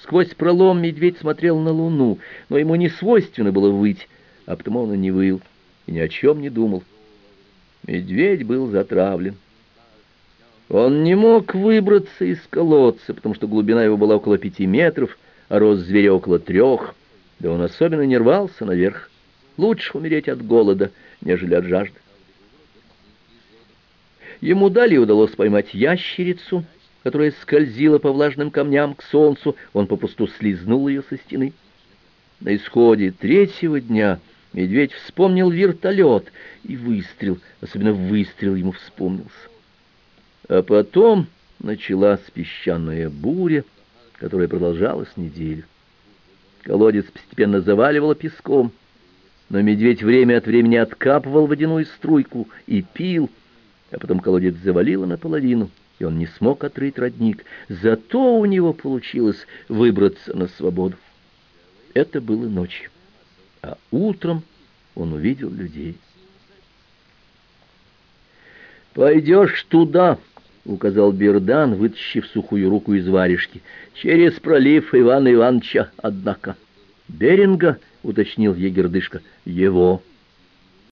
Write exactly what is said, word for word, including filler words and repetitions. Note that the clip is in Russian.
Сквозь пролом медведь смотрел на луну, но ему не свойственно было выть, а потому он и не выл, и ни о чем не думал. Медведь был затравлен. Он не мог выбраться из колодца, потому что глубина его была около пяти метров, а рост зверя около трех, да он особенно не рвался наверх. Лучше умереть от голода, нежели от жажды. Ему далее удалось поймать ящерицу, которая скользила по влажным камням к солнцу. Он попусту слизнул ее со стены. На исходе третьего дня медведь вспомнил вертолет и выстрел, особенно выстрел ему вспомнился. А потом началась песчаная буря, которая продолжалась неделю. Колодец постепенно заваливало песком, но медведь время от времени откапывал водяную струйку и пил, а потом колодец завалило наполовину, и он не смог отрыть родник. Зато у него получилось выбраться на свободу. Это было ночью, а утром он увидел людей. «Пойдешь туда», — указал Бердан, вытащив сухую руку из варежки, — «через пролив Ивана Ивановича, однако». «Беринга», — уточнил егердышка, — «его».